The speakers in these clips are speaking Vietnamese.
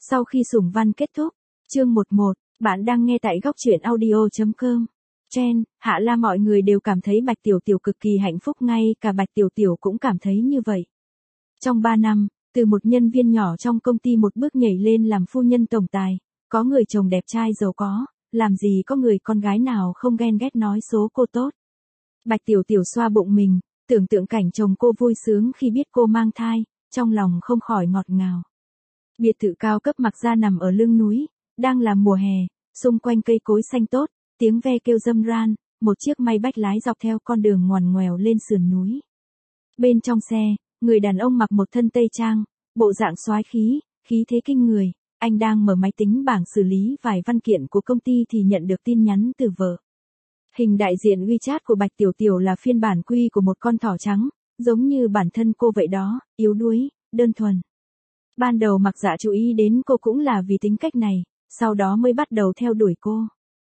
Sau khi sủng văn kết thúc, chương 11, bạn đang nghe tại góc truyện audio.com. Chen, Hạ La mọi người đều cảm thấy Bạch Tiểu Tiểu cực kỳ hạnh phúc, ngay cả Bạch Tiểu Tiểu cũng cảm thấy như vậy. Trong 3 năm, từ một nhân viên nhỏ trong công ty một bước nhảy lên làm phu nhân tổng tài, có người chồng đẹp trai giàu có, làm gì có người con gái nào không ghen ghét nói số cô tốt. Bạch Tiểu Tiểu xoa bụng mình, tưởng tượng cảnh chồng cô vui sướng khi biết cô mang thai, trong lòng không khỏi ngọt ngào. Biệt thự cao cấp Mặc Gia nằm ở lưng núi, đang là mùa hè, xung quanh cây cối xanh tốt, tiếng ve kêu râm ran, một chiếc may bách lái dọc theo con đường ngoằn ngoèo lên sườn núi. Bên trong xe, người đàn ông mặc một thân tây trang, bộ dạng soái khí, khí thế kinh người, anh đang mở máy tính bảng xử lý vài văn kiện của công ty thì nhận được tin nhắn từ vợ. Hình đại diện WeChat của Bạch Tiểu Tiểu là phiên bản quy của một con thỏ trắng, giống như bản thân cô vậy đó, yếu đuối, đơn thuần. Ban đầu Mặc Dạ chú ý đến cô cũng là vì tính cách này, sau đó mới bắt đầu theo đuổi cô.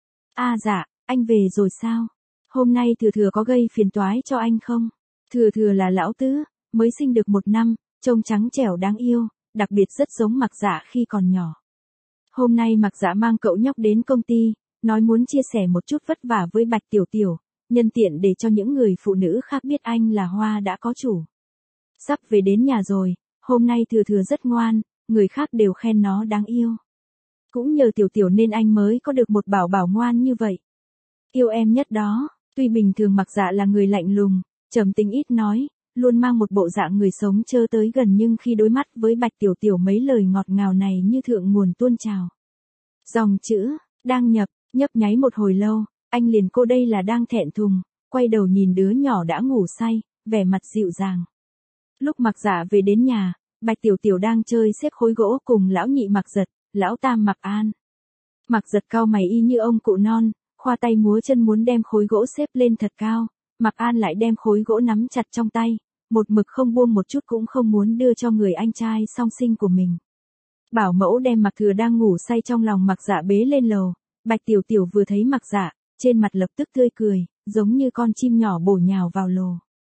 Dạ, anh về rồi sao? Hôm nay Thừa Thừa có gây phiền toái cho anh không? Thừa Thừa là lão tứ, mới sinh được 1 năm, trông trắng trẻo đáng yêu, đặc biệt rất giống Mặc Dạ khi còn nhỏ. Hôm nay Mặc Dạ mang cậu nhóc đến công ty, nói muốn chia sẻ một chút vất vả với Bạch Tiểu Tiểu, nhân tiện để cho những người phụ nữ khác biết anh là Hoa đã có chủ. Sắp về đến nhà rồi, hôm nay Thừa Thừa rất ngoan, người khác đều khen nó đáng yêu. Cũng nhờ Tiểu Tiểu nên anh mới có được một bảo bảo ngoan như vậy. Yêu em nhất đó. Tuy bình thường Mặc Dạ là người lạnh lùng, trầm tính ít nói, luôn mang một bộ dạng người sống chớ tới gần, nhưng khi đối mắt với Bạch Tiểu Tiểu mấy lời ngọt ngào này như thượng nguồn tuôn trào. Dòng chữ đang nhấp nháy một hồi lâu, anh liền cô đây là đang thẹn thùng, quay đầu nhìn đứa nhỏ đã ngủ say, vẻ mặt dịu dàng. Lúc Mặc Dạ về đến nhà, Bạch Tiểu Tiểu đang chơi xếp khối gỗ cùng lão nhị Mặc Giật, lão tam Mặc An. Mặc Giật cau mày y như ông cụ non, khoa tay múa chân muốn đem khối gỗ xếp lên thật cao, Mặc An lại đem khối gỗ nắm chặt trong tay, một mực không buông một chút, cũng không muốn đưa cho người anh trai song sinh của mình. Bảo mẫu đem Mặc Thừa đang ngủ say trong lòng Mặc Dạ bế lên lầu, Bạch Tiểu Tiểu vừa thấy Mặc Dạ, trên mặt lập tức tươi cười, giống như con chim nhỏ bổ nhào vào lồ.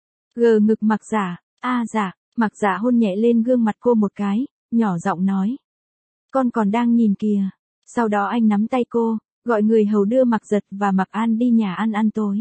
Gờ ngực Mặc Dạ, dạ, Mặc Dạ hôn nhẹ lên gương mặt cô một cái, nhỏ giọng nói. Con còn đang nhìn kìa. Sau đó anh nắm tay cô, gọi người hầu đưa Mặc Giật và Mặc An đi nhà ăn tối.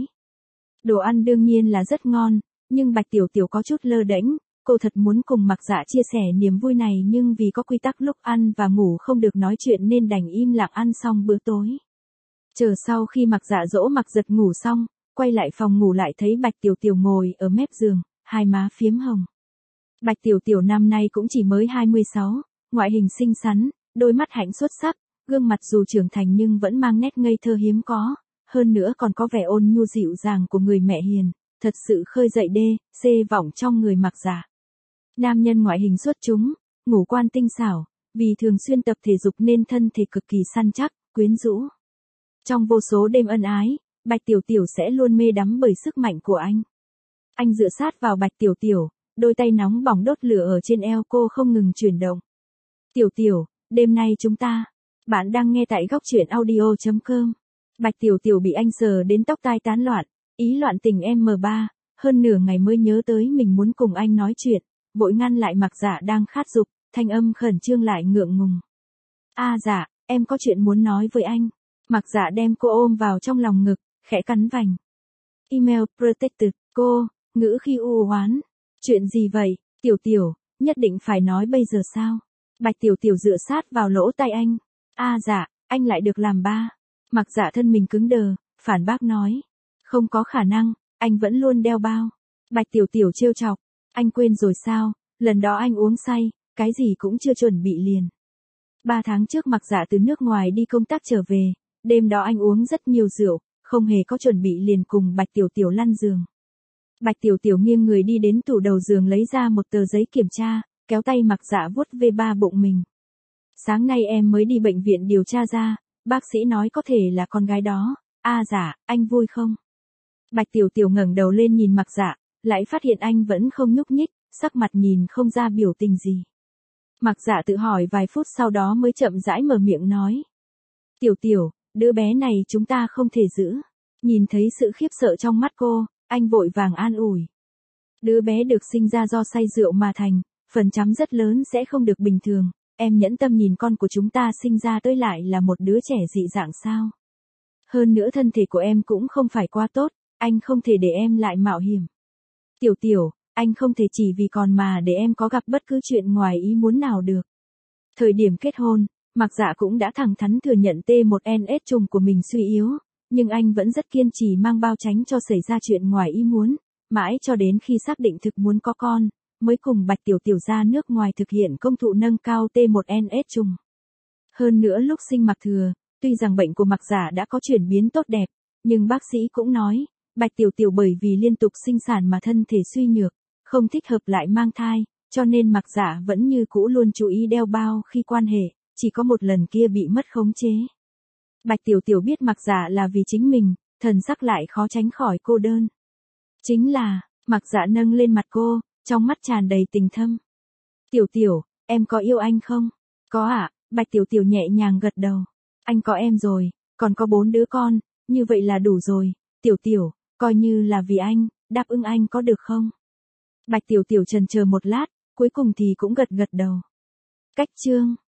Đồ ăn đương nhiên là rất ngon, nhưng Bạch Tiểu Tiểu có chút lơ đễnh, cô thật muốn cùng Mặc Dạ chia sẻ niềm vui này, nhưng vì có quy tắc lúc ăn và ngủ không được nói chuyện nên đành im lặng ăn xong bữa tối. Chờ sau khi Mặc Dạ dỗ Mặc Giật ngủ xong, quay lại phòng ngủ lại thấy Bạch Tiểu Tiểu ngồi ở mép giường, hai má phiếm hồng. Bạch Tiểu Tiểu năm nay cũng chỉ mới 26, ngoại hình xinh xắn, đôi mắt hạnh xuất sắc, gương mặt dù trưởng thành nhưng vẫn mang nét ngây thơ hiếm có, hơn nữa còn có vẻ ôn nhu dịu dàng của người mẹ hiền, thật sự khơi dậy vọng trong người Mặc Dạ. Nam nhân ngoại hình xuất chúng, ngũ quan tinh xảo, vì thường xuyên tập thể dục nên thân thể cực kỳ săn chắc, quyến rũ. Trong vô số đêm ân ái, Bạch Tiểu Tiểu sẽ luôn mê đắm bởi sức mạnh của anh. Anh dựa sát vào Bạch Tiểu Tiểu, đôi tay nóng bỏng đốt lửa ở trên eo cô không ngừng chuyển động. Tiểu Tiểu, đêm nay chúng ta. Bạn đang nghe tại góc truyện audio.com. Bạch Tiểu Tiểu bị anh sờ đến tóc tai tán loạn, ý loạn tình M3, hơn nửa ngày mới nhớ tới mình muốn cùng anh nói chuyện, vội ngăn lại Mặc Dạ đang khát dục, thanh âm khẩn trương lại ngượng ngùng. Dạ, em có chuyện muốn nói với anh. Mặc Dạ đem cô ôm vào trong lòng ngực, khẽ cắn vành. Email protected, cô, ngữ khi u hoán. Chuyện gì vậy, Tiểu Tiểu, nhất định phải nói bây giờ sao? Bạch Tiểu Tiểu dựa sát vào lỗ tai anh. Dạ, anh lại được làm ba. Mặc Dạ thân mình cứng đờ, phản bác nói. Không có khả năng, anh vẫn luôn đeo bao. Bạch Tiểu Tiểu trêu chọc. Anh quên rồi sao, lần đó anh uống say, cái gì cũng chưa chuẩn bị liền. 3 tháng trước Mặc Dạ từ nước ngoài đi công tác trở về, đêm đó anh uống rất nhiều rượu, không hề có chuẩn bị liền cùng Bạch Tiểu Tiểu lăn giường. Bạch Tiểu Tiểu nghiêng người đi đến tủ đầu giường lấy ra một tờ giấy kiểm tra, kéo tay Mặc Dạ vuốt về ba bụng mình. Sáng nay em mới đi bệnh viện điều tra ra, bác sĩ nói có thể là con gái đó. Dạ, anh vui không? Bạch Tiểu Tiểu ngẩng đầu lên nhìn Mặc Dạ, lại phát hiện anh vẫn không nhúc nhích, sắc mặt nhìn không ra biểu tình gì. Mặc Dạ tự hỏi vài phút sau đó mới chậm rãi mở miệng nói. Tiểu Tiểu, đứa bé này chúng ta không thể giữ. Nhìn thấy sự khiếp sợ trong mắt cô, anh vội vàng an ủi. Đứa bé được sinh ra do say rượu mà thành, phần chấm rất lớn sẽ không được bình thường, em nhẫn tâm nhìn con của chúng ta sinh ra tới lại là một đứa trẻ dị dạng sao? Hơn nữa thân thể của em cũng không phải quá tốt, anh không thể để em lại mạo hiểm. Tiểu Tiểu, anh không thể chỉ vì con mà để em có gặp bất cứ chuyện ngoài ý muốn nào được. Thời điểm kết hôn, Mạc Dạ cũng đã thẳng thắn thừa nhận T1NS trùng của mình suy yếu, nhưng anh vẫn rất kiên trì mang bao tránh cho xảy ra chuyện ngoài ý muốn, mãi cho đến khi xác định thực muốn có con, mới cùng Bạch Tiểu Tiểu ra nước ngoài thực hiện công thụ nâng cao T1NS trùng. Hơn nữa lúc sinh Mạc Thừa, tuy rằng bệnh của Mạc Dạ đã có chuyển biến tốt đẹp, nhưng bác sĩ cũng nói, Bạch Tiểu Tiểu bởi vì liên tục sinh sản mà thân thể suy nhược, không thích hợp lại mang thai, cho nên Mạc Dạ vẫn như cũ luôn chú ý đeo bao khi quan hệ, chỉ có một lần kia bị mất khống chế. Bạch Tiểu Tiểu biết Mạc Dạ là vì chính mình, thần sắc lại khó tránh khỏi cô đơn. Chính là, Mạc Dạ nâng lên mặt cô, trong mắt tràn đầy tình thâm. Tiểu Tiểu, em có yêu anh không? Có ạ, Bạch Tiểu Tiểu nhẹ nhàng gật đầu. Anh có em rồi, còn có 4 đứa con, như vậy là đủ rồi. Tiểu Tiểu, coi như là vì anh, đáp ứng anh có được không? Bạch Tiểu Tiểu chần chờ một lát, cuối cùng thì cũng gật gật đầu. Cách chương